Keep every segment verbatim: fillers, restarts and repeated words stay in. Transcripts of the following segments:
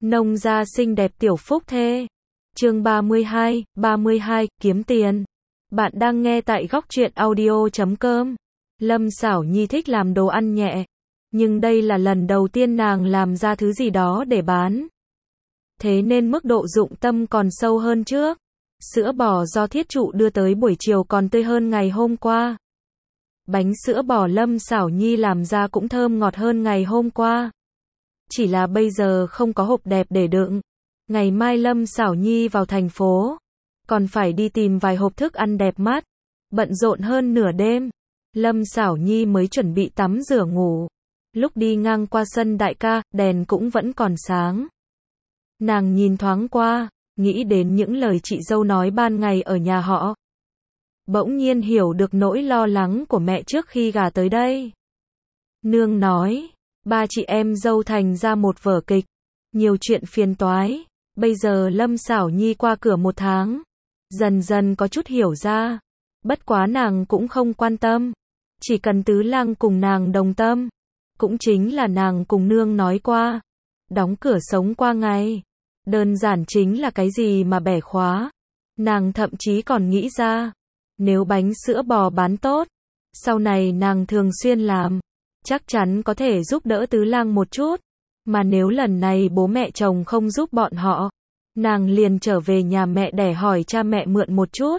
Nông gia xinh đẹp tiểu phúc thê. Chương ba mươi hai, ba mươi hai, kiếm tiền. Bạn đang nghe tại góc truyện audio chấm com. Lâm Xảo Nhi thích làm đồ ăn nhẹ, nhưng đây là lần đầu tiên nàng làm ra thứ gì đó để bán. Thế nên mức độ dụng tâm còn sâu hơn trước. Sữa bò do thiết trụ đưa tới buổi chiều còn tươi hơn ngày hôm qua. Bánh sữa bò Lâm Xảo Nhi làm ra cũng thơm ngọt hơn ngày hôm qua. Chỉ là bây giờ không có hộp đẹp để đựng. Ngày mai Lâm Xảo Nhi vào thành phố, còn phải đi tìm vài hộp thức ăn đẹp mắt. Bận rộn hơn nửa đêm, Lâm Xảo Nhi mới chuẩn bị tắm rửa ngủ. Lúc đi ngang qua sân đại ca, đèn cũng vẫn còn sáng. Nàng nhìn thoáng qua, nghĩ đến những lời chị dâu nói ban ngày ở nhà họ. Bỗng nhiên hiểu được nỗi lo lắng của mẹ trước khi gả tới đây. Nương nói, ba chị em dâu thành ra một vở kịch, nhiều chuyện phiền toái. Bây giờ Lâm Xảo Nhi qua cửa một tháng, dần dần có chút hiểu ra. Bất quá nàng cũng không quan tâm, chỉ cần Tứ Lang cùng nàng đồng tâm. Cũng chính là nàng cùng nương nói qua, đóng cửa sống qua ngày. Đơn giản chính là cái gì mà bẻ khóa. Nàng thậm chí còn nghĩ ra, nếu bánh sữa bò bán tốt, sau này nàng thường xuyên làm, chắc chắn có thể giúp đỡ Tứ Lang một chút. Mà nếu lần này bố mẹ chồng không giúp bọn họ, nàng liền trở về nhà mẹ đẻ hỏi cha mẹ mượn một chút.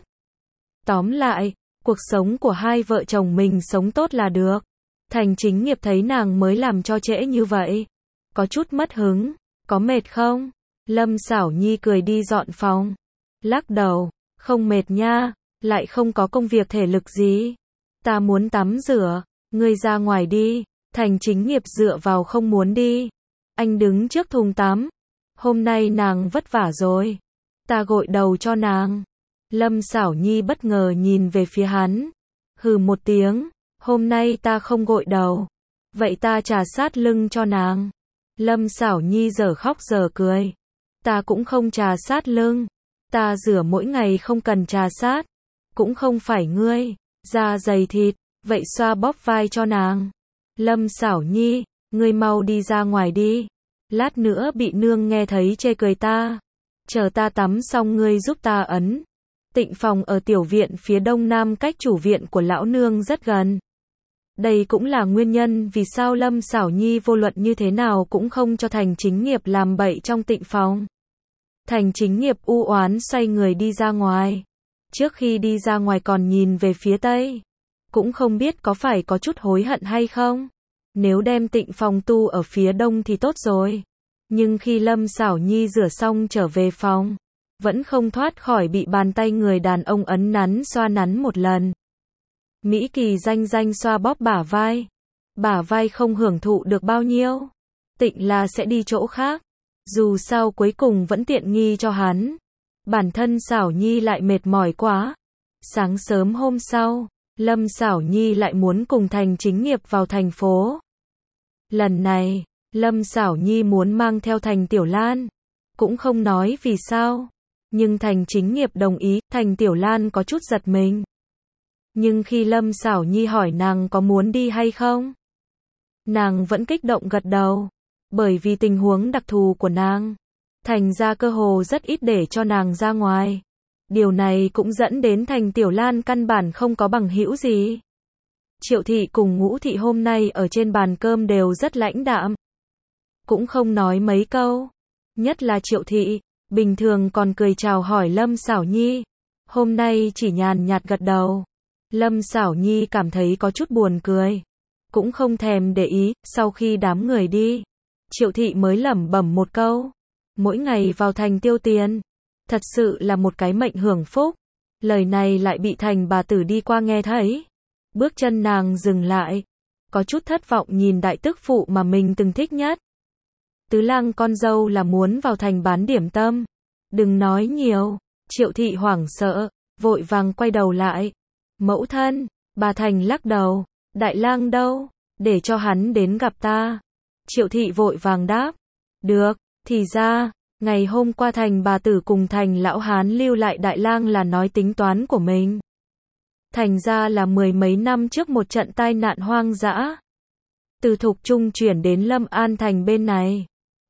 Tóm lại, cuộc sống của hai vợ chồng mình sống tốt là được. Thành Chính Nghiệp thấy nàng mới làm cho trễ như vậy, có chút mất hứng. Có mệt không? Lâm Xảo Nhi cười đi dọn phòng. Lắc đầu, không mệt nha, lại không có công việc thể lực gì. Ta muốn tắm rửa, ngươi ra ngoài đi. Thành Chính Nghiệp dựa vào không muốn đi. Anh đứng trước thùng tắm. Hôm nay nàng vất vả rồi, ta gội đầu cho nàng. Lâm Xảo Nhi bất ngờ nhìn về phía hắn. Hừ một tiếng, hôm nay ta không gội đầu, vậy ta trà sát lưng cho nàng. Lâm Xảo Nhi giờ khóc giờ cười. Ta cũng không trà sát lưng, ta rửa mỗi ngày không cần trà sát. Cũng không phải ngươi, da dày thịt, vậy xoa bóp vai cho nàng. Lâm Xảo Nhi, ngươi mau đi ra ngoài đi, lát nữa bị nương nghe thấy chê cười ta. Chờ ta tắm xong ngươi giúp ta ấn. Tịnh phòng ở tiểu viện phía đông nam cách chủ viện của lão nương rất gần. Đây cũng là nguyên nhân vì sao Lâm Xảo Nhi vô luận như thế nào cũng không cho Thành Chính Nghiệp làm bậy trong tịnh phòng. Thành Chính Nghiệp u oán xoay người đi ra ngoài. Trước khi đi ra ngoài còn nhìn về phía tây. Cũng không biết có phải có chút hối hận hay không. Nếu đem tịnh phòng tu ở phía đông thì tốt rồi. Nhưng khi Lâm Xảo Nhi rửa xong trở về phòng, vẫn không thoát khỏi bị bàn tay người đàn ông ấn nắn xoa nắn một lần. Mỹ Kỳ danh danh xoa bóp bả vai. Bả vai không hưởng thụ được bao nhiêu. Tịnh là sẽ đi chỗ khác. Dù sao cuối cùng vẫn tiện nghi cho hắn. Bản thân Xảo Nhi lại mệt mỏi quá. Sáng sớm hôm sau, Lâm Xảo Nhi lại muốn cùng Thành Chính Nghiệp vào thành phố. Lần này, Lâm Xảo Nhi muốn mang theo Thành Tiểu Lan. Cũng không nói vì sao. Nhưng Thành Chính Nghiệp đồng ý. Thành Tiểu Lan có chút giật mình. Nhưng khi Lâm Xảo Nhi hỏi nàng có muốn đi hay không, nàng vẫn kích động gật đầu. Bởi vì tình huống đặc thù của nàng, thành ra cơ hồ rất ít để cho nàng ra ngoài. Điều này cũng dẫn đến Thành Tiểu Lan căn bản không có bằng hữu gì. Triệu Thị cùng Ngũ Thị hôm nay ở trên bàn cơm đều rất lãnh đạm, cũng không nói mấy câu. Nhất là Triệu Thị, bình thường còn cười chào hỏi Lâm Xảo Nhi, hôm nay chỉ nhàn nhạt gật đầu. Lâm Xảo Nhi cảm thấy có chút buồn cười, cũng không thèm để ý. Sau khi đám người đi, Triệu Thị mới lẩm bẩm một câu, mỗi ngày vào thành tiêu tiền, thật sự là một cái mệnh hưởng phúc. Lời này lại bị Thành bà tử đi qua nghe thấy. Bước chân nàng dừng lại, có chút thất vọng nhìn đại tức phụ mà mình từng thích nhất. Tứ Lang con dâu là muốn vào thành bán điểm tâm. Đừng nói nhiều. Triệu Thị hoảng sợ, vội vàng quay đầu lại. Mẫu thân, bà Thành lắc đầu. Đại lang đâu? Để cho hắn đến gặp ta. Triệu Thị vội vàng đáp. Được, thì ra, ngày hôm qua Thành bà tử cùng Thành lão hán lưu lại Đại lang là nói tính toán của mình. Thành ra là mười mấy năm trước một trận tai nạn hoang dã. Từ Thục Trung chuyển đến Lâm An Thành bên này.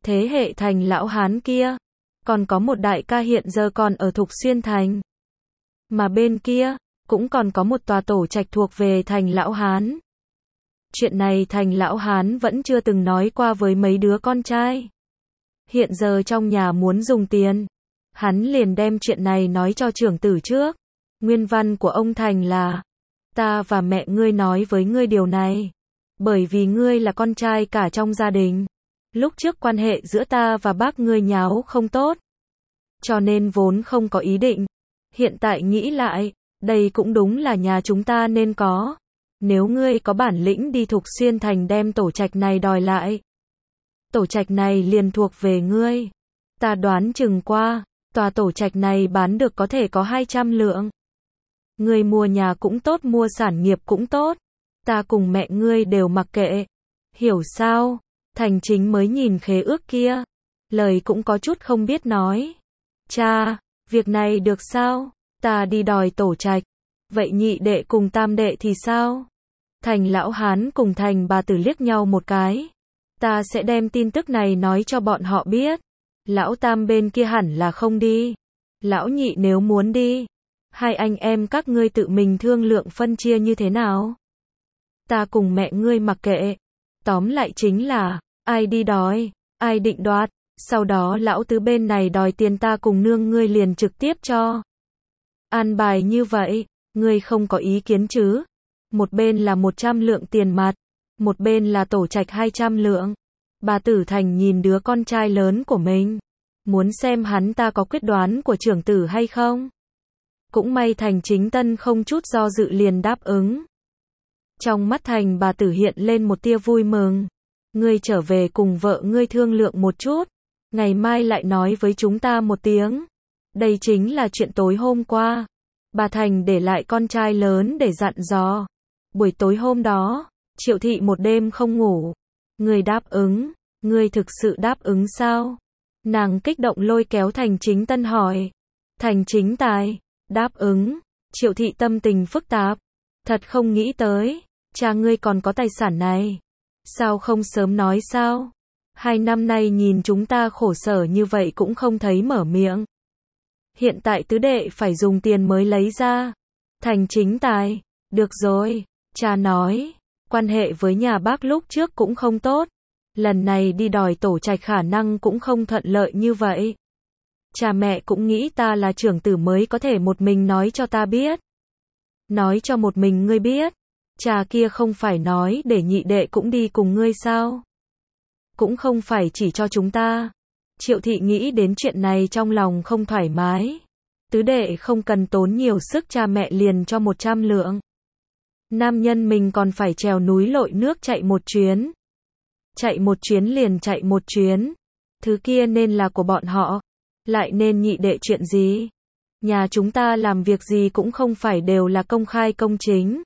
Thế hệ Thành lão hán kia, còn có một đại ca hiện giờ còn ở Thục Xuyên Thành. Mà bên kia, cũng còn có một tòa tổ trạch thuộc về Thành lão hán. Chuyện này Thành lão hán vẫn chưa từng nói qua với mấy đứa con trai. Hiện giờ trong nhà muốn dùng tiền, hắn liền đem chuyện này nói cho trưởng tử trước. Nguyên văn của ông Thành là: ta và mẹ ngươi nói với ngươi điều này, bởi vì ngươi là con trai cả trong gia đình. Lúc trước quan hệ giữa ta và bác ngươi nháo không tốt, cho nên vốn không có ý định. Hiện tại nghĩ lại, đây cũng đúng là nhà chúng ta nên có. Nếu ngươi có bản lĩnh đi Thục Xuyên Thành đem tổ trạch này đòi lại, tổ trạch này liền thuộc về ngươi. Ta đoán chừng qua, tòa tổ trạch này bán được có thể có hai trăm lượng. Ngươi mua nhà cũng tốt, mua sản nghiệp cũng tốt. Ta cùng mẹ ngươi đều mặc kệ. Hiểu sao? Thành Chính mới nhìn khế ước kia, lời cũng có chút không biết nói. Cha, việc này được sao? Ta đi đòi tổ trạch. Vậy nhị đệ cùng tam đệ thì sao? Thành lão hán cùng Thành bà tử liếc nhau một cái. Ta sẽ đem tin tức này nói cho bọn họ biết. Lão tam bên kia hẳn là không đi. Lão nhị nếu muốn đi, hai anh em các ngươi tự mình thương lượng phân chia như thế nào. Ta cùng mẹ ngươi mặc kệ. Tóm lại chính là, ai đi đòi, ai định đoạt. Sau đó lão tứ bên này đòi tiền, ta cùng nương ngươi liền trực tiếp cho. An bài như vậy, ngươi không có ý kiến chứ? Một bên là một trăm lượng tiền mặt, một bên là tổ trạch hai trăm lượng. Bà tử Thành nhìn đứa con trai lớn của mình, muốn xem hắn ta có quyết đoán của trưởng tử hay không. Cũng may Thành Chính Tân không chút do dự liền đáp ứng. Trong mắt Thành bà tử hiện lên một tia vui mừng. Ngươi trở về cùng vợ ngươi thương lượng một chút, ngày mai lại nói với chúng ta một tiếng. Đây chính là chuyện tối hôm qua. Bà Thành để lại con trai lớn để dặn dò. Buổi tối hôm đó, Triệu Thị một đêm không ngủ. Ngươi đáp ứng, ngươi thực sự đáp ứng sao? Nàng kích động lôi kéo Thành Chính Tân hỏi. Thành Chính Tài, đáp ứng. Triệu Thị tâm tình phức tạp. Thật không nghĩ tới, cha ngươi còn có tài sản này. Sao không sớm nói sao? Hai năm nay nhìn chúng ta khổ sở như vậy cũng không thấy mở miệng. Hiện tại tứ đệ phải dùng tiền mới lấy ra. Thành Chính Tài, được rồi, cha nói, quan hệ với nhà bác lúc trước cũng không tốt. Lần này đi đòi tổ trạch khả năng cũng không thuận lợi như vậy. Cha mẹ cũng nghĩ ta là trưởng tử mới có thể một mình nói cho ta biết. Nói cho một mình ngươi biết. Cha kia không phải nói để nhị đệ cũng đi cùng ngươi sao? Cũng không phải chỉ cho chúng ta. Triệu Thị nghĩ đến chuyện này trong lòng không thoải mái. Tứ đệ không cần tốn nhiều sức, cha mẹ liền cho một trăm lượng. Nam nhân mình còn phải trèo núi lội nước chạy một chuyến. Chạy một chuyến liền chạy một chuyến. Thứ kia nên là của bọn họ. Lại nên nhị đệ chuyện gì? Nhà chúng ta làm việc gì cũng không phải đều là công khai công chính.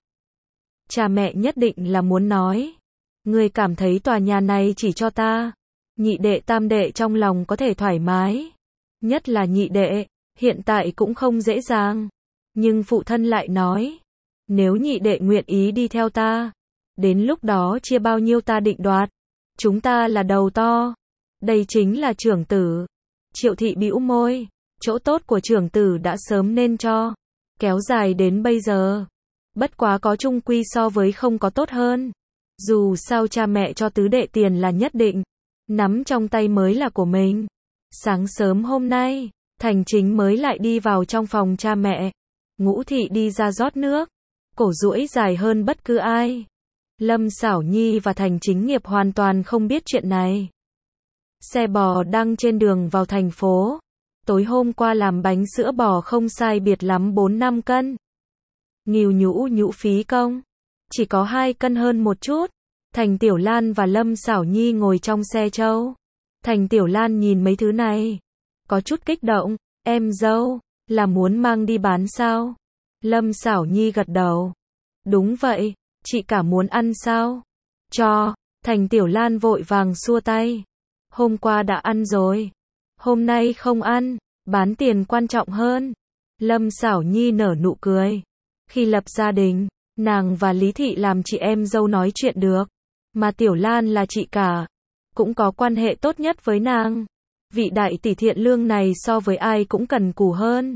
Cha mẹ nhất định là muốn nói. Ngươi cảm thấy tòa nhà này chỉ cho ta. Nhị đệ tam đệ trong lòng có thể thoải mái. Nhất là nhị đệ, hiện tại cũng không dễ dàng. Nhưng phụ thân lại nói. Nếu nhị đệ nguyện ý đi theo ta, đến lúc đó chia bao nhiêu ta định đoạt. Chúng ta là đầu to. Đây chính là trưởng tử. Triệu Thị bĩu môi. Chỗ tốt của trưởng tử đã sớm nên cho. Kéo dài đến bây giờ. Bất quá có chung quy so với không có tốt hơn. Dù sao cha mẹ cho tứ đệ tiền là nhất định. Nắm trong tay mới là của mình. Sáng sớm hôm nay, Thành Chính mới lại đi vào trong phòng cha mẹ. Ngũ Thị đi ra rót nước. Cổ duỗi dài hơn bất cứ ai. Lâm Xảo Nhi và Thành Chính Nghiệp hoàn toàn không biết chuyện này. Xe bò đang trên đường vào thành phố. Tối hôm qua làm bánh sữa bò không sai biệt lắm bốn năm cân. Nghìu nhũ nhũ phí công. Chỉ có hai cân hơn một chút. Thành Tiểu Lan và Lâm Xảo Nhi ngồi trong xe trâu. Thành Tiểu Lan nhìn mấy thứ này. Có chút kích động. Em dâu, là muốn mang đi bán sao? Lâm Xảo Nhi gật đầu. Đúng vậy, chị cả muốn ăn sao? Cho. Thành Tiểu Lan vội vàng xua tay. Hôm qua đã ăn rồi. Hôm nay không ăn, bán tiền quan trọng hơn. Lâm Xảo Nhi nở nụ cười. Khi lập gia đình, nàng và Lý Thị làm chị em dâu nói chuyện được. Mà Tiểu Lan là chị cả. cũng có quan hệ tốt nhất với nàng. Vị đại tỷ thiện lương này so với ai cũng cần cù hơn.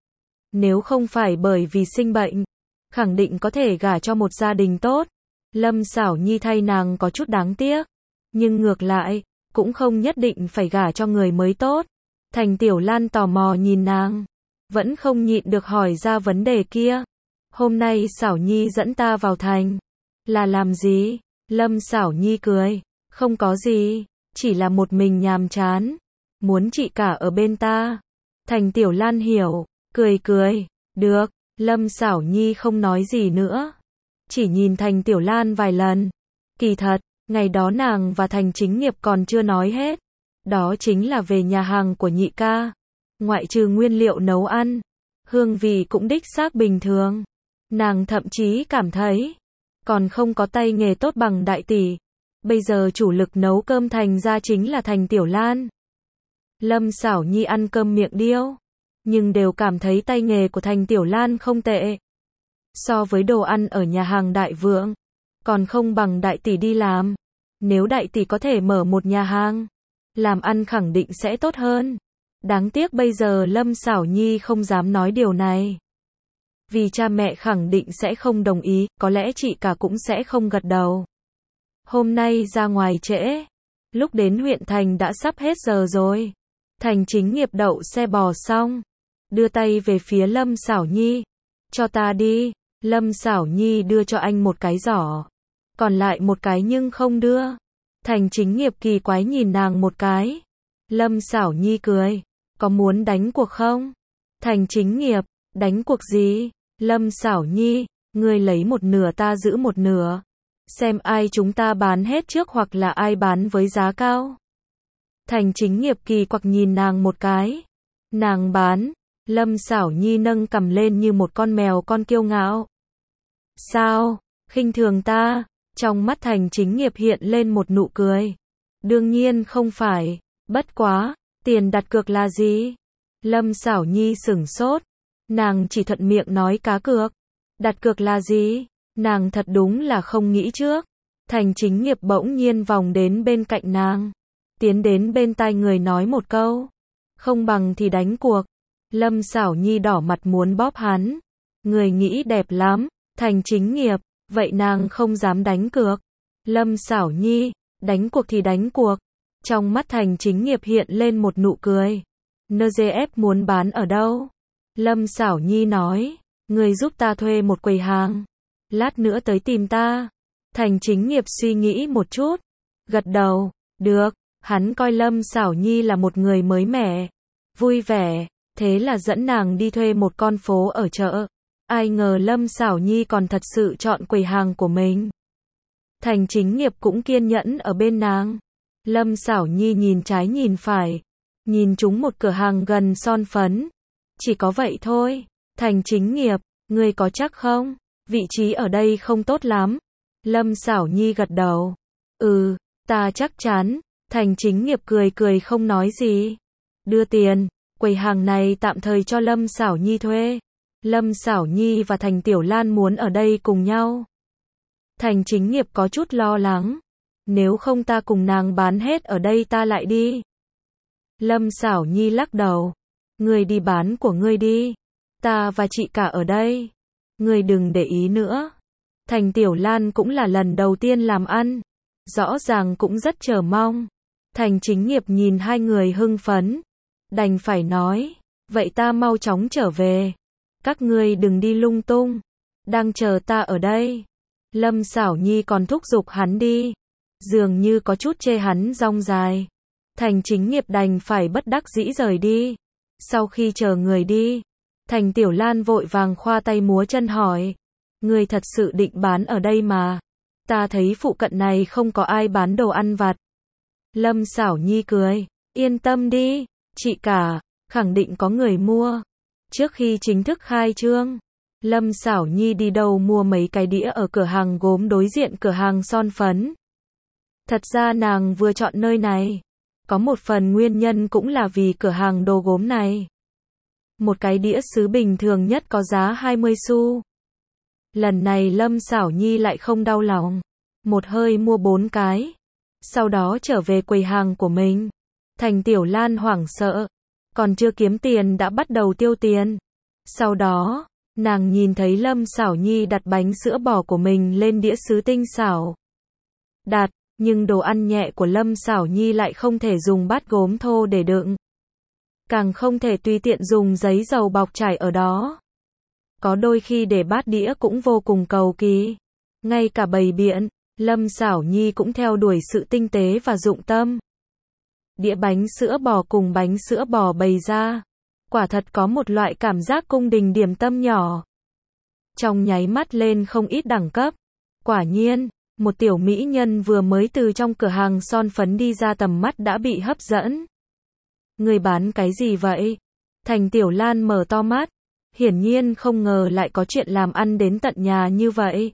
Nếu không phải bởi vì sinh bệnh, khẳng định có thể gả cho một gia đình tốt. Lâm Sảo Nhi thay nàng có chút đáng tiếc. Nhưng ngược lại, cũng không nhất định phải gả cho người mới tốt. Thành Tiểu Lan tò mò nhìn nàng, vẫn không nhịn được hỏi ra vấn đề kia. Hôm nay Sảo Nhi dẫn ta vào thành, là làm gì? Lâm Sảo Nhi cười, không có gì, chỉ là một mình nhàm chán, muốn chị cả ở bên ta. Thành Tiểu Lan hiểu, cười cười, được. Lâm Sảo Nhi không nói gì nữa, chỉ nhìn Thành Tiểu Lan vài lần. Kỳ thật, ngày đó nàng và Thành Chính Nghiệp còn chưa nói hết. Đó chính là về nhà hàng của nhị ca. Ngoại trừ nguyên liệu nấu ăn, hương vị cũng đích xác bình thường. Nàng thậm chí cảm thấy, còn không có tay nghề tốt bằng đại tỷ. Bây giờ chủ lực nấu cơm thành ra chính là Thành Tiểu Lan. Lâm Sảo Nhi ăn cơm miệng điêu, nhưng đều cảm thấy tay nghề của Thành Tiểu Lan không tệ. So với đồ ăn ở nhà hàng Đại Vượng, còn không bằng đại tỷ đi làm. Nếu đại tỷ có thể mở một nhà hàng, làm ăn khẳng định sẽ tốt hơn. Đáng tiếc bây giờ Lâm Sảo Nhi không dám nói điều này. Vì cha mẹ khẳng định sẽ không đồng ý, có lẽ chị cả cũng sẽ không gật đầu. Hôm nay ra ngoài trễ, lúc đến huyện thành đã sắp hết giờ rồi. Thành Chính Nghiệp đậu xe bò xong, đưa tay về phía Lâm Sảo Nhi. Cho ta đi. Lâm Sảo Nhi đưa cho anh một cái giỏ, còn lại một cái nhưng không đưa. Thành Chính Nghiệp kỳ quái nhìn nàng một cái. Lâm Sảo Nhi cười, có muốn đánh cuộc không? Thành Chính Nghiệp, đánh cuộc gì? Lâm Sảo Nhi, ngươi lấy một nửa ta giữ một nửa. Xem ai chúng ta bán hết trước hoặc là ai bán với giá cao. Thành Chính Nghiệp kỳ quặc nhìn nàng một cái. Nàng bán. Lâm Sảo Nhi nâng cằm lên như một con mèo con kiêu ngạo. Sao? Khinh thường ta? Trong mắt Thành Chính Nghiệp hiện lên một nụ cười. Đương nhiên không phải. Bất quá, tiền đặt cược là gì? Lâm Sảo Nhi sửng sốt. Nàng chỉ thuận miệng nói cá cược. Đặt cược là gì? Nàng thật đúng là không nghĩ trước. Thành Chính Nghiệp bỗng nhiên vòng đến bên cạnh nàng, tiến đến bên tai người nói một câu. Không bằng thì đánh cuộc. Lâm Sảo Nhi đỏ mặt muốn bóp hắn. Người nghĩ đẹp lắm. Thành Chính Nghiệp, vậy nàng không dám đánh cược. Lâm Sảo Nhi, đánh cuộc thì đánh cuộc. Trong mắt Thành Chính Nghiệp hiện lên một nụ cười. en giê ép muốn bán ở đâu? Lâm Sảo Nhi nói, người giúp ta thuê một quầy hàng, lát nữa tới tìm ta. Thành Chính Nghiệp suy nghĩ một chút, gật đầu, được. Hắn coi Lâm Sảo Nhi là một người mới mẻ, vui vẻ, thế là dẫn nàng đi thuê một con phố ở chợ. Ai ngờ Lâm Sảo Nhi còn thật sự chọn quầy hàng của mình. Thành Chính Nghiệp cũng kiên nhẫn ở bên nàng. Lâm Sảo Nhi nhìn trái nhìn phải, nhìn trúng một cửa hàng gần son phấn. Chỉ có vậy thôi. Thành Chính Nghiệp, ngươi có chắc không? Vị trí ở đây không tốt lắm. Lâm Sảo Nhi gật đầu. Ừ, ta chắc chắn. Thành Chính Nghiệp cười cười không nói gì. Đưa tiền, quầy hàng này tạm thời cho Lâm Sảo Nhi thuê. Lâm Sảo Nhi và Thành Tiểu Lan muốn ở đây cùng nhau. Thành Chính Nghiệp có chút lo lắng. Nếu không ta cùng nàng bán hết ở đây ta lại đi. Lâm Sảo Nhi lắc đầu. Ngươi đi bán của ngươi đi. Ta và chị cả ở đây. Ngươi đừng để ý nữa. Thành Tiểu Lan cũng là lần đầu tiên làm ăn. Rõ ràng cũng rất chờ mong. Thành Chính Nghiệp nhìn hai người hưng phấn. Đành phải nói. Vậy ta mau chóng trở về. Các ngươi đừng đi lung tung. Đang chờ ta ở đây. Lâm Sảo Nhi còn thúc giục hắn đi. Dường như có chút chê hắn rong dài. Thành Chính Nghiệp đành phải bất đắc dĩ rời đi. Sau khi chờ người đi, Thành Tiểu Lan vội vàng khoa tay múa chân hỏi. Người thật sự định bán ở đây mà. Ta thấy phụ cận này không có ai bán đồ ăn vặt. Lâm Sảo Nhi cười. Yên tâm đi, chị cả, khẳng định có người mua. Trước khi chính thức khai trương, Lâm Sảo Nhi đi đâu mua mấy cái đĩa ở cửa hàng gốm đối diện cửa hàng son phấn. Thật ra nàng vừa chọn nơi này, có một phần nguyên nhân cũng là vì cửa hàng đồ gốm này. Một cái đĩa sứ bình thường nhất có giá hai mươi xu. Lần này Lâm Sảo Nhi lại không đau lòng, một hơi mua bốn cái. sau đó trở về quầy hàng của mình. Thành Tiểu Lan hoảng sợ, còn chưa kiếm tiền đã bắt đầu tiêu tiền. Sau đó, nàng nhìn thấy Lâm Sảo Nhi đặt bánh sữa bò của mình lên đĩa sứ tinh xảo. Đặt, nhưng đồ ăn nhẹ của Lâm Sảo Nhi lại không thể dùng bát gốm thô để đựng. Càng không thể tùy tiện dùng giấy dầu bọc trải ở đó. Có đôi khi để bát đĩa cũng vô cùng cầu kỳ. Ngay cả bày biện, Lâm Sảo Nhi cũng theo đuổi sự tinh tế và dụng tâm. Đĩa bánh sữa bò cùng bánh sữa bò bày ra, quả thật có một loại cảm giác cung đình điểm tâm nhỏ. Trong nháy mắt lên không ít đẳng cấp. Quả nhiên, một tiểu mỹ nhân vừa mới từ trong cửa hàng son phấn đi ra tầm mắt đã bị hấp dẫn. Người bán cái gì vậy? Thành Tiểu Lan mở to mắt, hiển nhiên không ngờ lại có chuyện làm ăn đến tận nhà như vậy.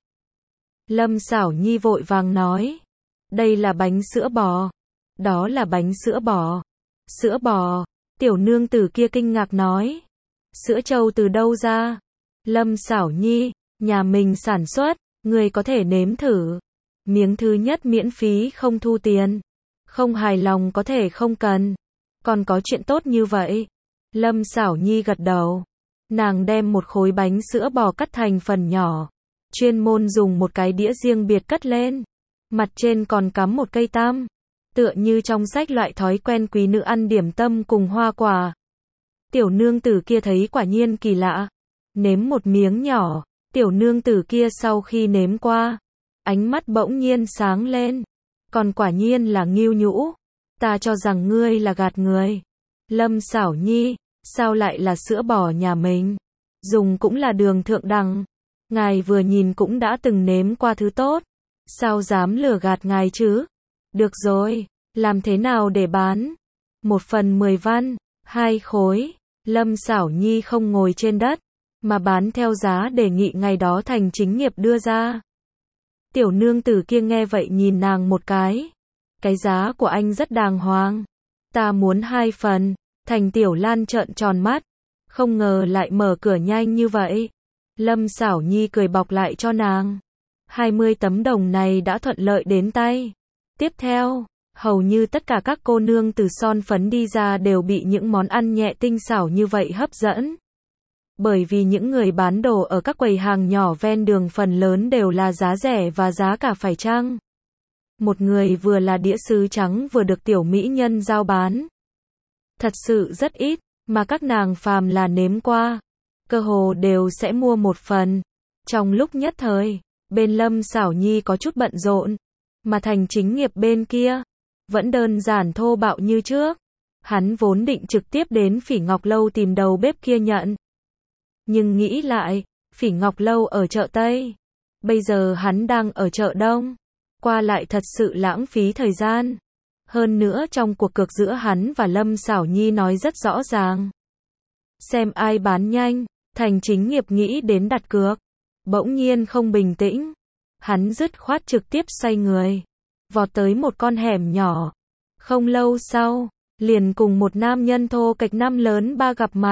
Lâm Sảo Nhi vội vàng nói, đây là bánh sữa bò. Đó là bánh sữa bò. Sữa bò? Tiểu nương tử kia kinh ngạc nói. Sữa trâu từ đâu ra? Lâm Sảo Nhi, nhà mình sản xuất, người có thể nếm thử. Miếng thứ nhất miễn phí không thu tiền. Không hài lòng có thể không cần. Còn có chuyện tốt như vậy. Lâm Sảo Nhi gật đầu. Nàng đem một khối bánh sữa bò cắt thành phần nhỏ, chuyên môn dùng một cái đĩa riêng biệt cất lên. Mặt trên còn cắm một cây tam. Tựa như trong sách loại thói quen quý nữ ăn điểm tâm cùng hoa quả. Tiểu nương tử kia thấy quả nhiên kỳ lạ. Nếm một miếng nhỏ, tiểu nương tử kia sau khi nếm qua, ánh mắt bỗng nhiên sáng lên. Còn quả nhiên là ngưu nhũ. Ta cho rằng ngươi là gạt người. Lâm Sảo Nhi, sao lại là sữa bò nhà mình? Dùng cũng là đường thượng đẳng. Ngài vừa nhìn cũng đã từng nếm qua thứ tốt. Sao dám lừa gạt ngài chứ? Được rồi, làm thế nào để bán? Một phần mười văn, hai khối. Lâm Sảo Nhi không ngồi trên đất, mà bán theo giá đề nghị ngày đó Thành Chính Nghiệp đưa ra. Tiểu nương tử kia nghe vậy nhìn nàng một cái. Cái giá của anh rất đàng hoàng. Ta muốn hai phần. Thành Tiểu Lan trợn tròn mắt. Không ngờ lại mở cửa nhanh như vậy. Lâm Sảo Nhi cười bọc lại cho nàng. hai mươi tấm đồng này đã thuận lợi đến tay. Tiếp theo, hầu như tất cả các cô nương từ son phấn đi ra đều bị những món ăn nhẹ tinh xảo như vậy hấp dẫn. Bởi vì những người bán đồ ở các quầy hàng nhỏ ven đường phần lớn đều là giá rẻ và giá cả phải chăng. Một người vừa là đĩa sứ trắng vừa được tiểu mỹ nhân giao bán. Thật sự rất ít, mà các nàng phàm là nếm qua, cơ hồ đều sẽ mua một phần. Trong lúc nhất thời, bên Lâm Sảo Nhi có chút bận rộn, mà Thành Chính Nghiệp bên kia vẫn đơn giản thô bạo như trước. Hắn vốn định trực tiếp đến Phỉ Ngọc Lâu tìm đầu bếp kia nhận. Nhưng nghĩ lại, Phỉ Ngọc Lâu ở chợ Tây, bây giờ hắn đang ở chợ Đông, qua lại thật sự lãng phí thời gian. Hơn nữa trong cuộc cược giữa hắn và Lâm Sảo Nhi nói rất rõ ràng. Xem ai bán nhanh, Thành Chính Nghiệp nghĩ đến đặt cược. Bỗng nhiên không bình tĩnh. Hắn dứt khoát trực tiếp xoay người, vọt tới một con hẻm nhỏ. Không lâu sau, liền cùng một nam nhân thô kệch năm lớn ba gặp mặt.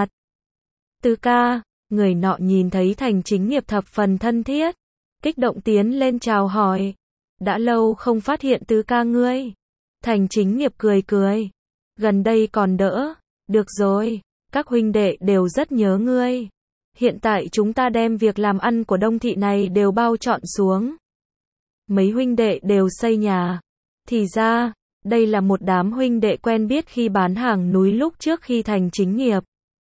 Tứ ca, người nọ nhìn thấy Thành Chính Nghiệp thập phần thân thiết, kích động tiến lên chào hỏi. Đã lâu không phát hiện tứ ca ngươi. Thành Chính Nghiệp cười cười. Gần đây còn đỡ. Được rồi, các huynh đệ đều rất nhớ ngươi. Hiện tại chúng ta đem việc làm ăn của Đông thị này đều bao trọn xuống. Mấy huynh đệ đều xây nhà. Thì ra, đây là một đám huynh đệ quen biết khi bán hàng núi lúc trước khi Thành Chính Nghiệp.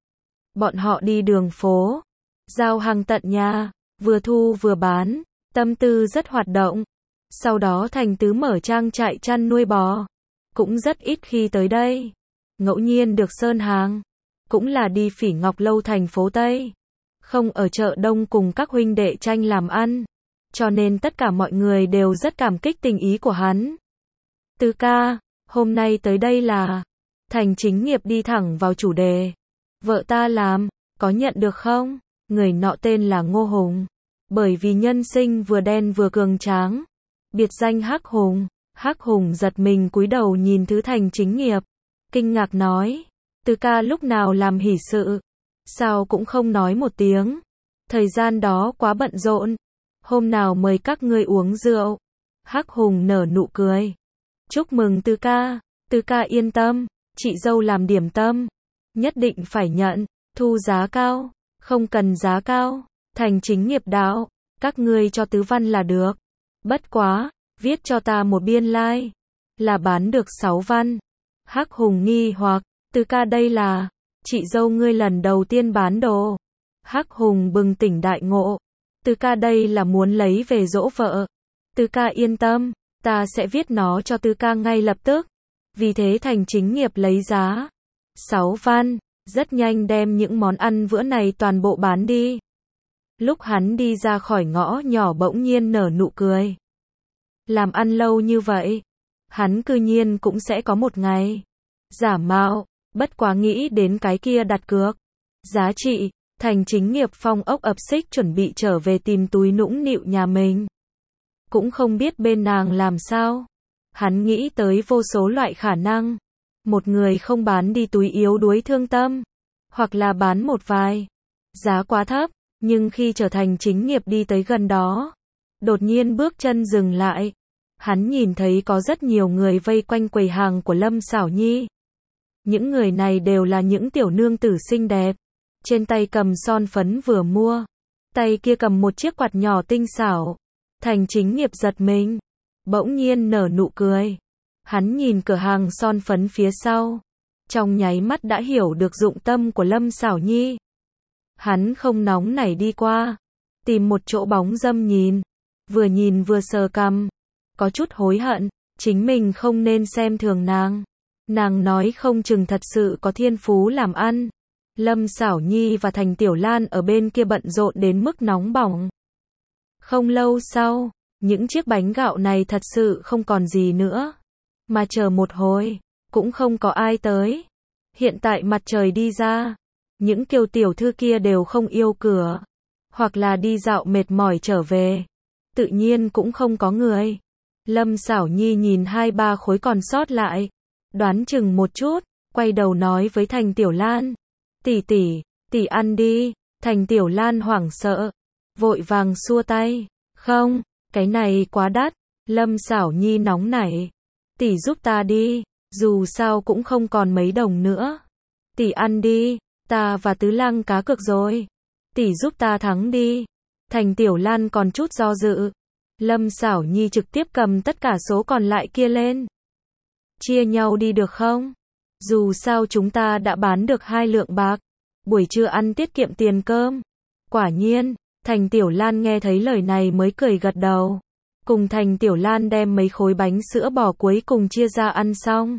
Bọn họ đi đường phố, giao hàng tận nhà, vừa thu vừa bán, tâm tư rất hoạt động. Sau đó Thành Tứ mở trang trại chăn nuôi bò, cũng rất ít khi tới đây. Ngẫu nhiên được sơn hàng, cũng là đi Phỉ Ngọc Lâu thành phố Tây, không ở chợ Đông cùng các huynh đệ tranh làm ăn, cho nên tất cả mọi người đều rất cảm kích tình ý của hắn. Tứ ca, hôm nay tới đây là... Thành Chính Nghiệp đi thẳng vào chủ đề. Vợ ta làm, có nhận được không? Người nọ tên là Ngô Hùng, bởi vì nhân sinh vừa đen vừa cường tráng, biệt danh Hắc Hùng. Hắc Hùng giật mình cúi đầu nhìn thứ Thành Chính Nghiệp, kinh ngạc nói, Tứ ca lúc nào làm hỷ sự, sao cũng không nói một tiếng, thời gian đó quá bận rộn, hôm nào mời các ngươi uống rượu. Hắc Hùng nở nụ cười, Chúc mừng Từ ca, Từ ca yên tâm, chị dâu làm điểm tâm, nhất định phải nhận, thu giá cao, không cần giá cao, Thành Chính nghiệp đạo, các ngươi cho tứ văn là được. Bất quá, viết cho ta một biên lai, like, là bán được sáu văn. Hắc Hùng nghi hoặc, Từ ca đây là, chị dâu ngươi lần đầu tiên bán đồ. Hắc Hùng bừng tỉnh đại ngộ, Từ ca đây là muốn lấy về dỗ vợ. Từ ca yên tâm, ta sẽ viết nó cho Từ ca ngay lập tức. Vì thế Thành Chính nghiệp lấy giá sáu văn, rất nhanh đem những món ăn bữa này toàn bộ bán đi. Lúc hắn đi ra khỏi ngõ nhỏ bỗng nhiên nở nụ cười. Làm ăn lâu như vậy, hắn cư nhiên cũng sẽ có một ngày giả mạo, bất quá nghĩ đến cái kia đặt cược giá trị, Thành Chính nghiệp phong ốc ập xích chuẩn bị trở về tìm túi nũng nịu nhà mình. Cũng không biết bên nàng làm sao. Hắn nghĩ tới vô số loại khả năng. Một người không bán đi túi yếu đuối thương tâm, hoặc là bán một vài giá quá thấp, nhưng khi trở thành Chính nghiệp đi tới gần đó, đột nhiên bước chân dừng lại. Hắn nhìn thấy có rất nhiều người vây quanh quầy hàng của Lâm Sảo Nhi. Những người này đều là những tiểu nương tử xinh đẹp, trên tay cầm son phấn vừa mua, tay kia cầm một chiếc quạt nhỏ tinh xảo. Thành Chính nghiệp giật mình, bỗng nhiên nở nụ cười. Hắn nhìn cửa hàng son phấn phía sau, trong nháy mắt đã hiểu được dụng tâm của Lâm Sảo Nhi. Hắn không nóng nảy đi qua, tìm một chỗ bóng râm nhìn, vừa nhìn vừa sờ cằm, có chút hối hận, chính mình không nên xem thường nàng. Nàng nói không chừng thật sự có thiên phú làm ăn. Lâm Sảo Nhi và Thành Tiểu Lan ở bên kia bận rộn đến mức nóng bỏng. Không lâu sau, những chiếc bánh gạo này thật sự không còn gì nữa. Mà chờ một hồi, cũng không có ai tới. Hiện tại mặt trời đi ra, những kiều tiểu thư kia đều không yêu cửa, hoặc là đi dạo mệt mỏi trở về. Tự nhiên cũng không có người. Lâm Sảo Nhi nhìn hai ba khối còn sót lại, đoán chừng một chút, quay đầu nói với Thành Tiểu Lan. Tỷ tỷ, tỷ ăn đi. Thành Tiểu Lan hoảng sợ, vội vàng xua tay. Không, cái này quá đắt. Lâm Sảo Nhi nóng nảy. Tỷ giúp ta đi, dù sao cũng không còn mấy đồng nữa. Tỷ ăn đi, ta và Tứ Lăng cá cược rồi. Tỷ giúp ta thắng đi. Thành Tiểu Lan còn chút do dự. Lâm Sảo Nhi trực tiếp cầm tất cả số còn lại kia lên. Chia nhau đi được không? Dù sao chúng ta đã bán được hai lượng bạc. Buổi trưa ăn tiết kiệm tiền cơm. Quả nhiên, Thành Tiểu Lan nghe thấy lời này mới cười gật đầu. Cùng Thành Tiểu Lan đem mấy khối bánh sữa bò cuối cùng chia ra ăn xong.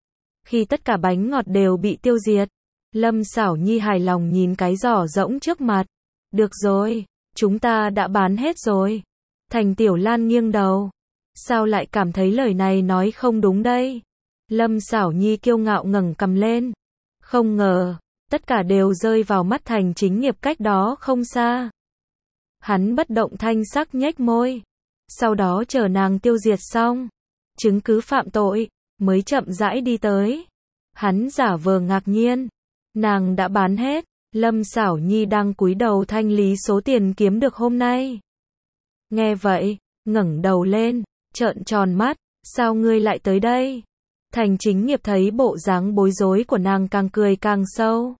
Khi tất cả bánh ngọt đều bị tiêu diệt, Lâm Sảo Nhi hài lòng nhìn cái giỏ rỗng trước mặt. Được rồi, chúng ta đã bán hết rồi. Thành Tiểu Lan nghiêng đầu. Sao lại cảm thấy lời này nói không đúng đây? Lâm Sảo Nhi kiêu ngạo ngẩng cằm lên. Không ngờ, tất cả đều rơi vào mắt Thành Chính nghiệp cách đó không xa. Hắn bất động thanh sắc nhếch môi. Sau đó chờ nàng tiêu diệt xong, chứng cứ phạm tội, mới chậm rãi đi tới. Hắn giả vờ ngạc nhiên. Nàng đã bán hết. Lâm Sảo Nhi đang cúi đầu thanh lý số tiền kiếm được hôm nay. Nghe vậy, ngẩng đầu lên, trợn tròn mắt. Sao ngươi lại tới đây? Thành Chính nghiệp thấy bộ dáng bối rối của nàng càng cười càng sâu.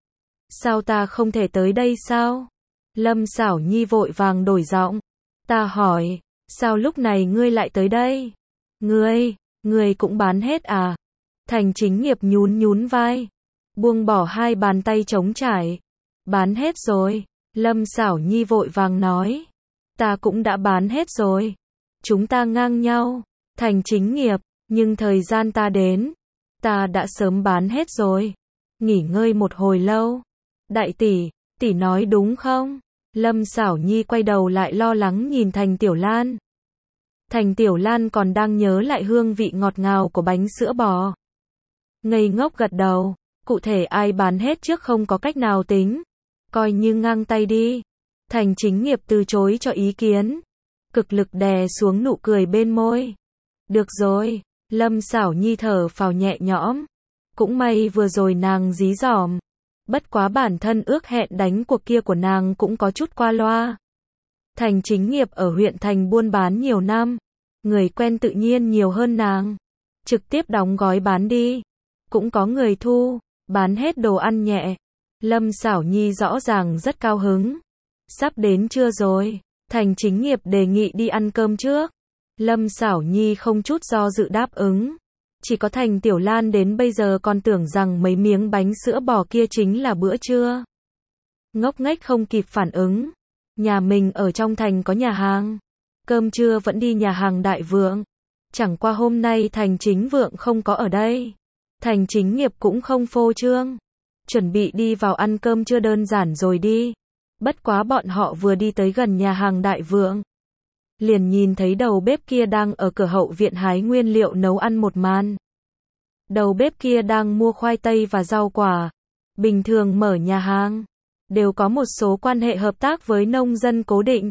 Sao ta không thể tới đây sao? Lâm Sảo Nhi vội vàng đổi giọng. Ta hỏi, sao lúc này ngươi lại tới đây? Ngươi, ngươi cũng bán hết à? Thành Chính nghiệp nhún nhún vai, buông bỏ hai bàn tay trống trải. Bán hết rồi. Lâm Sảo Nhi vội vàng nói. Ta cũng đã bán hết rồi. Chúng ta ngang nhau. Thành Chính nghiệp, nhưng thời gian ta đến, ta đã sớm bán hết rồi. Nghỉ ngơi một hồi lâu. Đại tỷ, tỷ nói đúng không? Lâm Sảo Nhi quay đầu lại lo lắng nhìn Thành Tiểu Lan. Thành Tiểu Lan còn đang nhớ lại hương vị ngọt ngào của bánh sữa bò. Ngây ngốc gật đầu, cụ thể ai bán hết trước không có cách nào tính. Coi như ngang tay đi. Thành Chính nghiệp từ chối cho ý kiến. Cực lực đè xuống nụ cười bên môi. Được rồi. Lâm Sảo Nhi thở phào nhẹ nhõm. Cũng may vừa rồi nàng dí dỏm. Bất quá bản thân ước hẹn đánh cuộc kia của nàng cũng có chút qua loa. Thành Chính nghiệp ở huyện thành buôn bán nhiều năm. Người quen tự nhiên nhiều hơn nàng. trực tiếp đóng gói bán đi. Cũng có người thu, bán hết đồ ăn nhẹ. Lâm Sảo Nhi rõ ràng rất cao hứng. Sắp đến trưa rồi, Thành Chính Nghiệp đề nghị đi ăn cơm trước. Lâm Sảo Nhi không chút do dự đáp ứng. Chỉ có Thành Tiểu Lan đến bây giờ còn tưởng rằng mấy miếng bánh sữa bò kia chính là bữa trưa. Ngốc nghếch không kịp phản ứng. Nhà mình ở trong thành có nhà hàng. Cơm trưa vẫn đi nhà hàng Đại Vượng. Chẳng qua hôm nay Thành Chính Vượng không có ở đây. Thành Chính Nghiệp cũng không phô trương. Chuẩn bị đi vào ăn cơm trưa đơn giản rồi đi. Bất quá bọn họ vừa đi tới gần nhà hàng Đại Vượng. Liền nhìn thấy đầu bếp kia đang ở cửa hậu viện hái nguyên liệu nấu ăn một màn. Đầu bếp kia đang mua khoai tây và rau quả. Bình thường mở nhà hàng, đều có một số quan hệ hợp tác với nông dân cố định.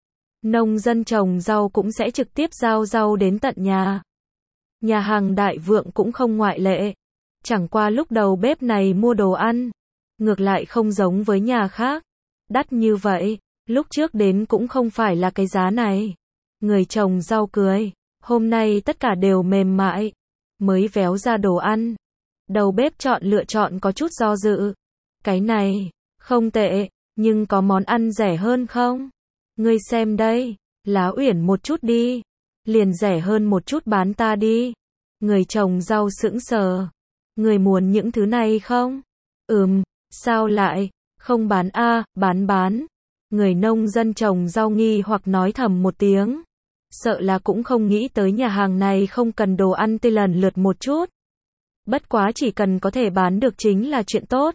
Nông dân trồng rau cũng sẽ trực tiếp giao rau đến tận nhà. Nhà hàng Đại Vượng cũng không ngoại lệ. Chẳng qua lúc đầu bếp này mua đồ ăn, ngược lại không giống với nhà khác. Đắt như vậy, lúc trước đến cũng không phải là cái giá này. Người trồng rau cười, hôm nay tất cả đều mềm mại, mới véo ra đồ ăn. Đầu bếp chọn lựa chọn có chút do dự. Cái này, không tệ, nhưng có món ăn rẻ hơn không? Ngươi xem đây, lá uyển một chút đi. Liền rẻ hơn một chút bán ta đi. Người trồng rau sững sờ. Người muốn những thứ này không? Ừm, sao lại, không bán a, à, bán bán. Người nông dân trồng rau nghi hoặc nói thầm một tiếng. Sợ là cũng không nghĩ tới nhà hàng này không cần đồ ăn tươi lần lượt một chút. Bất quá chỉ cần có thể bán được chính là chuyện tốt.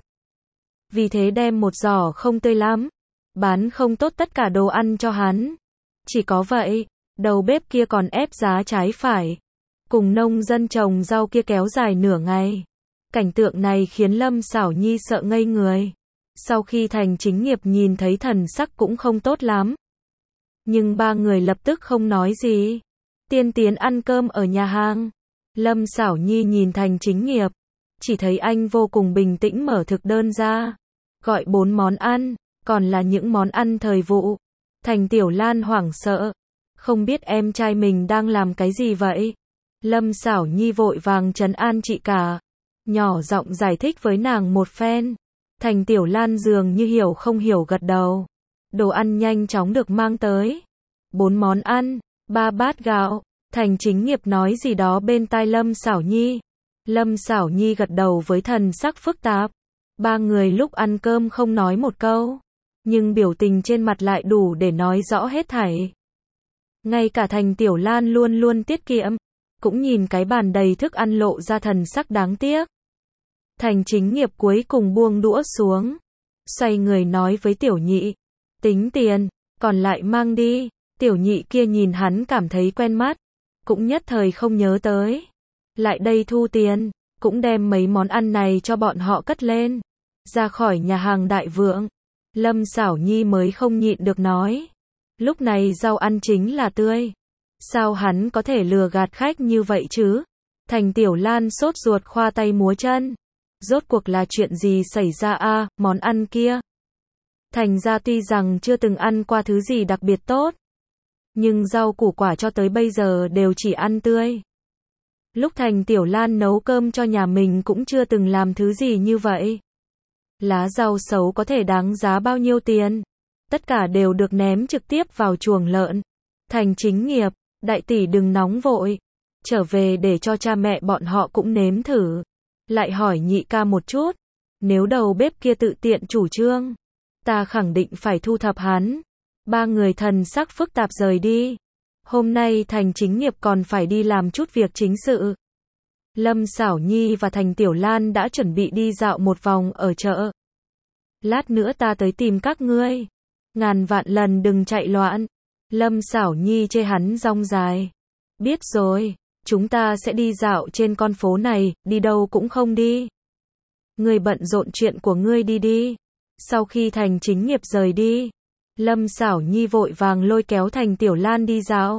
Vì thế đem một giỏ không tươi lắm, bán không tốt tất cả đồ ăn cho hắn. Chỉ có vậy, đầu bếp kia còn ép giá trái phải. Cùng nông dân trồng rau kia kéo dài nửa ngày. Cảnh tượng này khiến Lâm Sảo Nhi sợ ngây người. Sau khi Thành Chính Nghiệp nhìn thấy thần sắc cũng không tốt lắm. Nhưng ba người lập tức không nói gì. Tiên tiến ăn cơm ở nhà hàng. Lâm Sảo Nhi nhìn Thành Chính Nghiệp. Chỉ thấy anh vô cùng bình tĩnh mở thực đơn ra. Gọi bốn món ăn, còn là những món ăn thời vụ. Thành Tiểu Lan hoảng sợ. Không biết em trai mình đang làm cái gì vậy? Lâm Sảo Nhi vội vàng trấn an chị cả. Nhỏ giọng giải thích với nàng một phen. Thành Tiểu Lan dường như hiểu không hiểu gật đầu. Đồ ăn nhanh chóng được mang tới. Bốn món ăn, ba bát gạo. Thành Chính Nghiệp nói gì đó bên tai Lâm Sảo Nhi. Lâm Sảo Nhi gật đầu với thần sắc phức tạp. Ba người lúc ăn cơm không nói một câu. Nhưng biểu tình trên mặt lại đủ để nói rõ hết thảy. Ngay cả Thành Tiểu Lan luôn luôn tiết kiệm. Cũng nhìn cái bàn đầy thức ăn lộ ra thần sắc đáng tiếc. Thành Chính Nghiệp cuối cùng buông đũa xuống. Xoay người nói với Tiểu Nhị. Tính tiền, còn lại mang đi. Tiểu Nhị kia nhìn hắn cảm thấy quen mắt. Cũng nhất thời không nhớ tới. Lại đây thu tiền. Cũng đem mấy món ăn này cho bọn họ cất lên. Ra khỏi nhà hàng Đại Vượng. Lâm Sảo Nhi mới không nhịn được nói. Lúc này rau ăn chính là tươi. Sao hắn có thể lừa gạt khách như vậy chứ? Thành Tiểu Lan sốt ruột khoa tay múa chân. Rốt cuộc là chuyện gì xảy ra a, à, món ăn kia? Thành ra tuy rằng chưa từng ăn qua thứ gì đặc biệt tốt. Nhưng rau củ quả cho tới bây giờ đều chỉ ăn tươi. Lúc Thành Tiểu Lan nấu cơm cho nhà mình cũng chưa từng làm thứ gì như vậy. Lá rau xấu có thể đáng giá bao nhiêu tiền? Tất cả đều được ném trực tiếp vào chuồng lợn. Thành Chính Nghiệp, đại tỷ đừng nóng vội. Trở về để cho cha mẹ bọn họ cũng nếm thử. Lại hỏi nhị ca một chút. Nếu đầu bếp kia tự tiện chủ trương, ta khẳng định phải thu thập hắn. Ba người thần sắc phức tạp rời đi. Hôm nay Thành Chính Nghiệp còn phải đi làm chút việc chính sự. Lâm Sảo Nhi và Thành Tiểu Lan đã chuẩn bị đi dạo một vòng ở chợ. Lát nữa ta tới tìm các ngươi. Ngàn vạn lần đừng chạy loạn. Lâm Sảo Nhi chê hắn rong dài. Biết rồi, chúng ta sẽ đi dạo trên con phố này, đi đâu cũng không đi. Ngươi bận rộn chuyện của ngươi đi đi. Sau khi Thành Chính Nghiệp rời đi, Lâm Sảo Nhi vội vàng lôi kéo Thành Tiểu Lan đi dạo.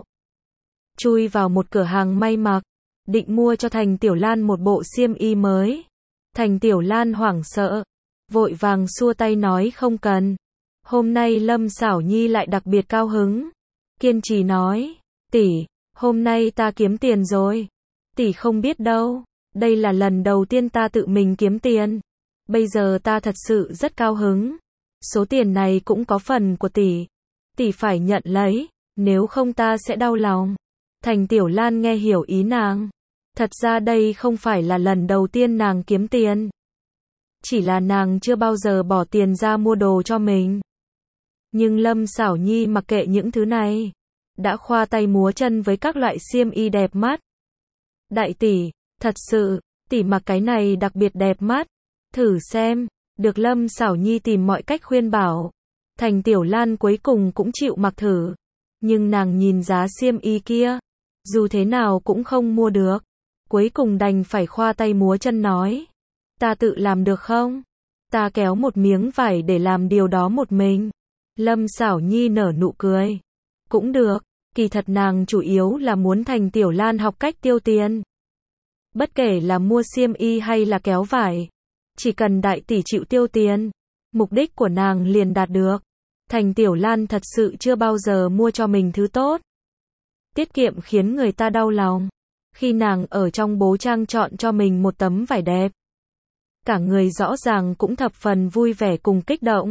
Chui vào một cửa hàng may mặc, định mua cho Thành Tiểu Lan một bộ xiêm y mới. Thành Tiểu Lan hoảng sợ, vội vàng xua tay nói không cần. Hôm nay Lâm Sảo Nhi lại đặc biệt cao hứng. Kiên trì nói, tỷ, hôm nay ta kiếm tiền rồi. Tỷ không biết đâu, đây là lần đầu tiên ta tự mình kiếm tiền. Bây giờ ta thật sự rất cao hứng. Số tiền này cũng có phần của tỷ. Tỷ phải nhận lấy, nếu không ta sẽ đau lòng. Thành Tiểu Lan nghe hiểu ý nàng. Thật ra đây không phải là lần đầu tiên nàng kiếm tiền. Chỉ là nàng chưa bao giờ bỏ tiền ra mua đồ cho mình. Nhưng Lâm Sảo Nhi mặc kệ những thứ này. Đã khoa tay múa chân với các loại xiêm y đẹp mắt. Đại tỷ, thật sự, tỷ mặc cái này đặc biệt đẹp mắt. Thử xem, được Lâm Sảo Nhi tìm mọi cách khuyên bảo. Thành Tiểu Lan cuối cùng cũng chịu mặc thử. Nhưng nàng nhìn giá xiêm y kia. Dù thế nào cũng không mua được. Cuối cùng đành phải khoa tay múa chân nói. Ta tự làm được không? Ta kéo một miếng vải để làm điều đó một mình. Lâm Sảo Nhi nở nụ cười. Cũng được, kỳ thật nàng chủ yếu là muốn Thành Tiểu Lan học cách tiêu tiền. Bất kể là mua xiêm y hay là kéo vải. Chỉ cần đại tỷ chịu tiêu tiền. Mục đích của nàng liền đạt được. Thành Tiểu Lan thật sự chưa bao giờ mua cho mình thứ tốt. Tiết kiệm khiến người ta đau lòng. Khi nàng ở trong bố trang chọn cho mình một tấm vải đẹp. Cả người rõ ràng cũng thập phần vui vẻ cùng kích động.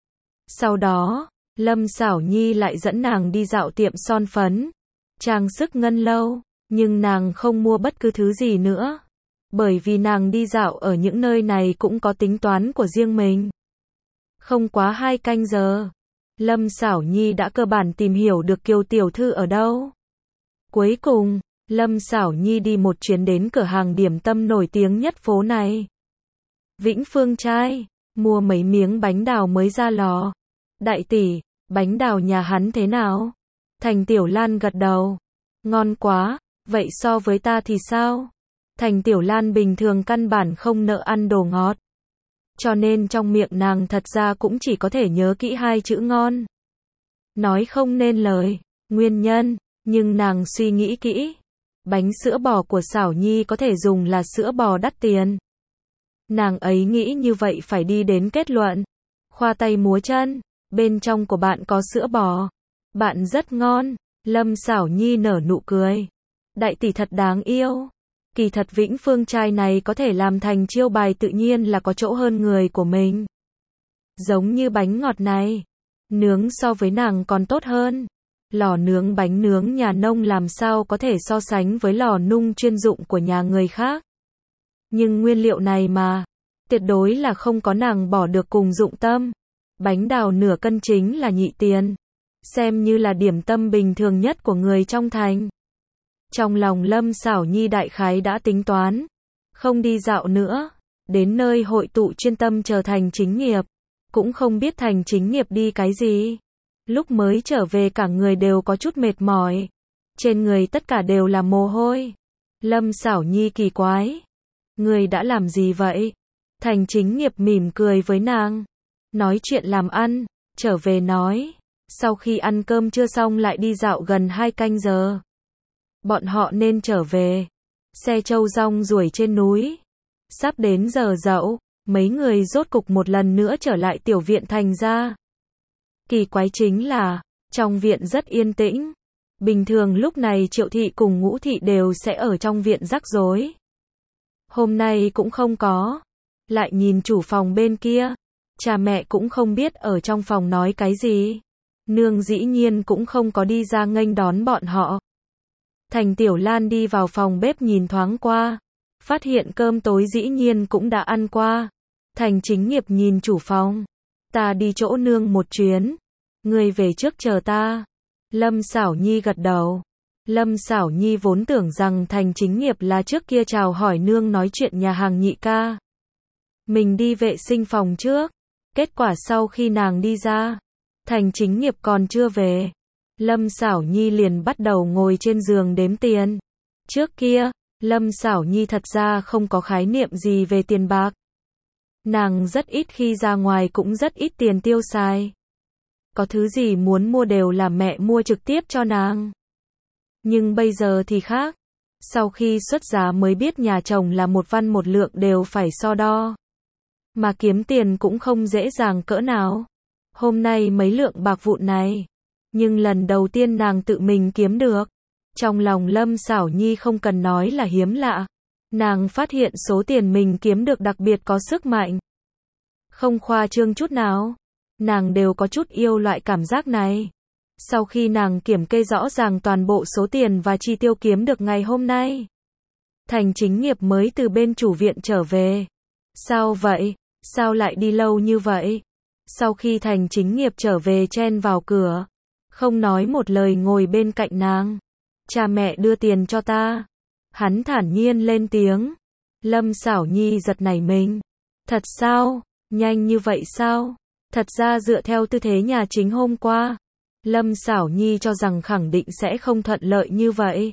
Sau đó, Lâm Sảo Nhi lại dẫn nàng đi dạo tiệm son phấn, trang sức ngân lâu, nhưng nàng không mua bất cứ thứ gì nữa. Bởi vì nàng đi dạo ở những nơi này cũng có tính toán của riêng mình. Không quá hai canh giờ, Lâm Sảo Nhi đã cơ bản tìm hiểu được Kiều tiểu thư ở đâu. Cuối cùng, Lâm Sảo Nhi đi một chuyến đến cửa hàng điểm tâm nổi tiếng nhất phố này. Vĩnh Phương Trai, mua mấy miếng bánh đào mới ra lò. Đại tỷ, bánh đào nhà hắn thế nào? Thành Tiểu Lan gật đầu. Ngon quá, vậy so với ta thì sao? Thành Tiểu Lan bình thường căn bản không nỡ ăn đồ ngọt. Cho nên trong miệng nàng thật ra cũng chỉ có thể nhớ kỹ hai chữ ngon. Nói không nên lời, nguyên nhân, nhưng nàng suy nghĩ kỹ. Bánh sữa bò của Sảo Nhi có thể dùng là sữa bò đắt tiền. Nàng ấy nghĩ như vậy phải đi đến kết luận. Khoa tay múa chân, bên trong của bạn có sữa bò. Bạn rất ngon. Lâm Sảo Nhi nở nụ cười. Đại tỷ thật đáng yêu. Kỳ thật Vĩnh Phương Trai này có thể làm thành chiêu bài tự nhiên là có chỗ hơn người của mình. Giống như bánh ngọt này. Nướng so với nàng còn tốt hơn. Lò nướng bánh nướng nhà nông làm sao có thể so sánh với lò nung chuyên dụng của nhà người khác. Nhưng nguyên liệu này mà, tuyệt đối là không có nàng bỏ được cùng dụng tâm. Bánh đào nửa cân chính là nhị tiền. Xem như là điểm tâm bình thường nhất của người trong thành. Trong lòng Lâm Sảo Nhi đại khái đã tính toán. Không đi dạo nữa. Đến nơi hội tụ chuyên tâm trở thành chính nghiệp. Cũng không biết thành chính nghiệp đi cái gì. Lúc mới trở về cả người đều có chút mệt mỏi. Trên người tất cả đều là mồ hôi. Lâm Sảo Nhi kỳ quái. Người đã làm gì vậy? Thành chính nghiệp mỉm cười với nàng. Nói chuyện làm ăn. Trở về nói. Sau khi ăn cơm trưa xong lại đi dạo gần hai canh giờ. Bọn họ nên trở về. Xe trâu rong ruổi trên núi. Sắp đến giờ dậu. Mấy người rốt cục một lần nữa trở lại tiểu viện Thành gia. Kỳ quái chính là, trong viện rất yên tĩnh. Bình thường lúc này Triệu thị cùng Ngũ thị đều sẽ ở trong viện rắc rối. Hôm nay cũng không có. Lại nhìn chủ phòng bên kia. Cha mẹ cũng không biết ở trong phòng nói cái gì. Nương dĩ nhiên cũng không có đi ra nghênh đón bọn họ. Thành Tiểu Lan đi vào phòng bếp nhìn thoáng qua. Phát hiện cơm tối dĩ nhiên cũng đã ăn qua. Thành chính nghiệp nhìn chủ phòng. Ta đi chỗ nương một chuyến. Người về trước chờ ta. Lâm Sảo Nhi gật đầu. Lâm Sảo Nhi vốn tưởng rằng Thành chính nghiệp là trước kia chào hỏi nương nói chuyện nhà hàng nhị ca. Mình đi vệ sinh phòng trước. Kết quả sau khi nàng đi ra, Thành chính nghiệp còn chưa về. Lâm Sảo Nhi liền bắt đầu ngồi trên giường đếm tiền. Trước kia, Lâm Sảo Nhi thật ra không có khái niệm gì về tiền bạc. Nàng rất ít khi ra ngoài cũng rất ít tiền tiêu xài. Có thứ gì muốn mua đều là mẹ mua trực tiếp cho nàng. Nhưng bây giờ thì khác. Sau khi xuất giá mới biết nhà chồng là một văn một lượng đều phải so đo. Mà kiếm tiền cũng không dễ dàng cỡ nào. Hôm nay mấy lượng bạc vụn này. Nhưng lần đầu tiên nàng tự mình kiếm được. Trong lòng Lâm Sảo Nhi không cần nói là hiếm lạ. Nàng phát hiện số tiền mình kiếm được đặc biệt có sức mạnh. Không khoa trương chút nào. Nàng đều có chút yêu loại cảm giác này. Sau khi nàng kiểm kê rõ ràng toàn bộ số tiền và chi tiêu kiếm được ngày hôm nay, Thành Chính Nghiệp mới từ bên chủ viện trở về. Sao vậy? Sao lại đi lâu như vậy? Sau khi Thành Chính Nghiệp trở về chen vào cửa, không nói một lời ngồi bên cạnh nàng. Cha mẹ đưa tiền cho ta. Hắn thản nhiên lên tiếng. Lâm Sảo Nhi giật nảy mình. Thật sao? Nhanh như vậy sao? Thật ra dựa theo tư thế nhà chính hôm qua, Lâm Sảo Nhi cho rằng khẳng định sẽ không thuận lợi như vậy.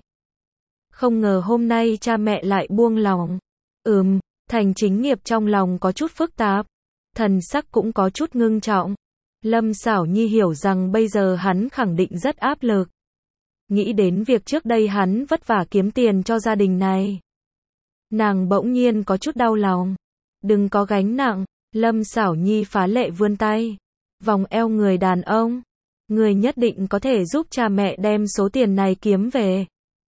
Không ngờ hôm nay cha mẹ lại buông lòng. Ừm, Thành Chính Nghiệp trong lòng có chút phức tạp, thần sắc cũng có chút ngưng trọng. Lâm Sảo Nhi hiểu rằng bây giờ hắn khẳng định rất áp lực. Nghĩ đến việc trước đây hắn vất vả kiếm tiền cho gia đình này, nàng bỗng nhiên có chút đau lòng. Đừng có gánh nặng. Lâm Sảo Nhi phá lệ vươn tay, vòng eo người đàn ông. Người nhất định có thể giúp cha mẹ đem số tiền này kiếm về.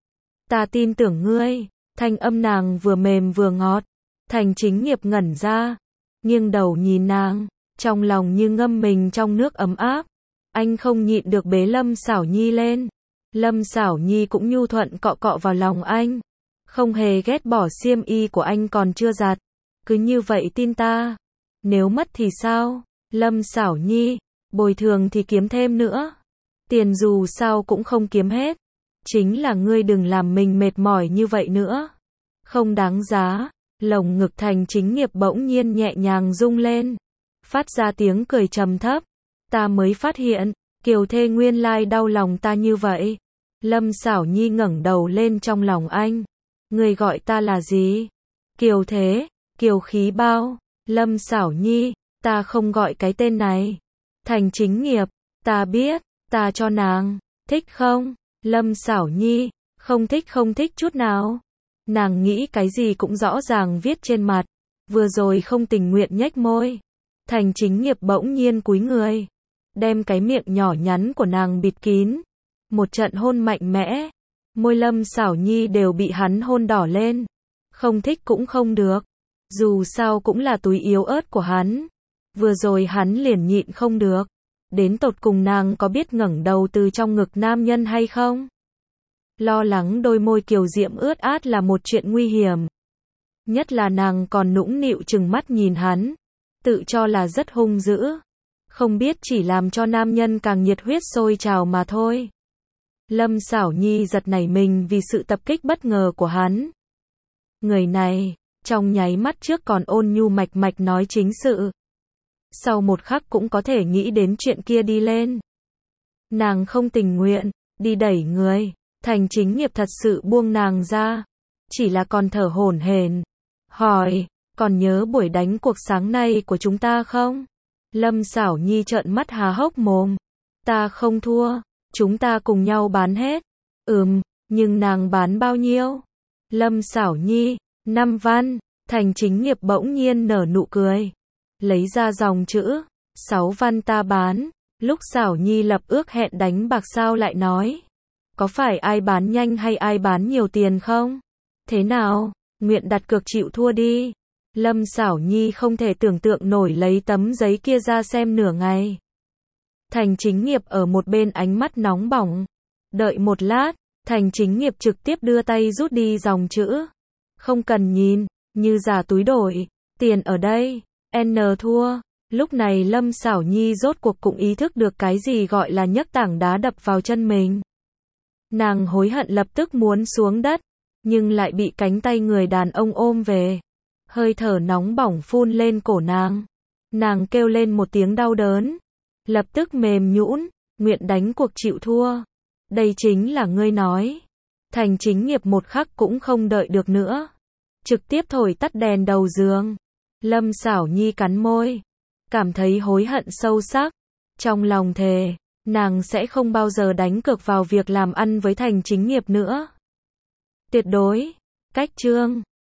Ta tin tưởng ngươi. Thanh âm nàng vừa mềm vừa ngọt. Thành Chính Nghiệp ngẩn ra, nghiêng đầu nhìn nàng, trong lòng như ngâm mình trong nước ấm áp. Anh không nhịn được bế Lâm Sảo Nhi lên. Lâm Sảo Nhi cũng nhu thuận cọ cọ vào lòng anh, không hề ghét bỏ xiêm y của anh còn chưa giặt. Cứ như vậy tin ta. Nếu mất thì sao? Lâm Sảo Nhi, bồi thường thì kiếm thêm nữa. Tiền dù sao cũng không kiếm hết. Chính là ngươi đừng làm mình mệt mỏi như vậy nữa. Không đáng giá. Lồng ngực Thành Chính Nghiệp bỗng nhiên nhẹ nhàng rung lên, phát ra tiếng cười trầm thấp. Ta mới phát hiện, Kiều Thê nguyên lai đau lòng ta như vậy. Lâm Sảo Nhi ngẩng đầu lên trong lòng anh. Người gọi ta là gì? Kiều Thế, Kiều Khí Bao. Lâm Sảo Nhi, ta không gọi cái tên này. Thành Chính Nghiệp, ta biết, ta cho nàng. Thích không? Lâm Sảo Nhi, không thích không thích chút nào. Nàng nghĩ cái gì cũng rõ ràng viết trên mặt, vừa rồi không tình nguyện nhếch môi. Thành Chính Nghiệp bỗng nhiên cúi người, đem cái miệng nhỏ nhắn của nàng bịt kín. Một trận hôn mạnh mẽ, môi Lâm Sảo Nhi đều bị hắn hôn đỏ lên. Không thích cũng không được, dù sao cũng là túi yếu ớt của hắn. Vừa rồi hắn liền nhịn không được. Đến tột cùng nàng có biết ngẩng đầu từ trong ngực nam nhân hay không? Lo lắng đôi môi kiều diễm ướt át là một chuyện nguy hiểm. Nhất là nàng còn nũng nịu trừng mắt nhìn hắn, tự cho là rất hung dữ. Không biết chỉ làm cho nam nhân càng nhiệt huyết sôi trào mà thôi. Lâm Sảo Nhi giật nảy mình vì sự tập kích bất ngờ của hắn. Người này, trong nháy mắt trước còn ôn nhu mạch mạch nói chính sự, sau một khắc cũng có thể nghĩ đến chuyện kia đi lên. Nàng không tình nguyện, đi đẩy người. Thành Chính Nghiệp thật sự buông nàng ra, chỉ là còn thở hổn hển, hỏi, còn nhớ buổi đánh cuộc sáng nay của chúng ta không? Lâm Sảo Nhi trợn mắt há hốc mồm. Ta không thua, chúng ta cùng nhau bán hết. Ừm, nhưng nàng bán bao nhiêu? Lâm Sảo Nhi, năm văn. Thành Chính Nghiệp bỗng nhiên nở nụ cười, lấy ra dòng chữ, sáu văn ta bán. Lúc Sảo Nhi lập ước hẹn đánh bạc sao lại nói, có phải ai bán nhanh hay ai bán nhiều tiền không? Thế nào, nguyện đặt cược chịu thua đi. Lâm Sảo Nhi không thể tưởng tượng nổi lấy tấm giấy kia ra xem nửa ngày. Thành Chính Nghiệp ở một bên ánh mắt nóng bỏng. Đợi một lát, Thành Chính Nghiệp trực tiếp đưa tay rút đi dòng chữ. Không cần nhìn, như giả túi đổi, tiền ở đây, N thua. Lúc này Lâm Sảo Nhi rốt cuộc cũng ý thức được cái gì gọi là nhấc tảng đá đập vào chân mình. Nàng hối hận lập tức muốn xuống đất, nhưng lại bị cánh tay người đàn ông ôm về. Hơi thở nóng bỏng phun lên cổ nàng. Nàng kêu lên một tiếng đau đớn, lập tức mềm nhũn, nguyện đánh cuộc chịu thua. Đây chính là ngươi nói. Thành Chính Nghiệp một khắc cũng không đợi được nữa, trực tiếp thổi tắt đèn đầu giường. Lâm Sảo Nhi cắn môi, cảm thấy hối hận sâu sắc. Trong lòng thề, nàng sẽ không bao giờ đánh cược vào việc làm ăn với Thành Chính Nghiệp nữa. Tuyệt đối. Cách chương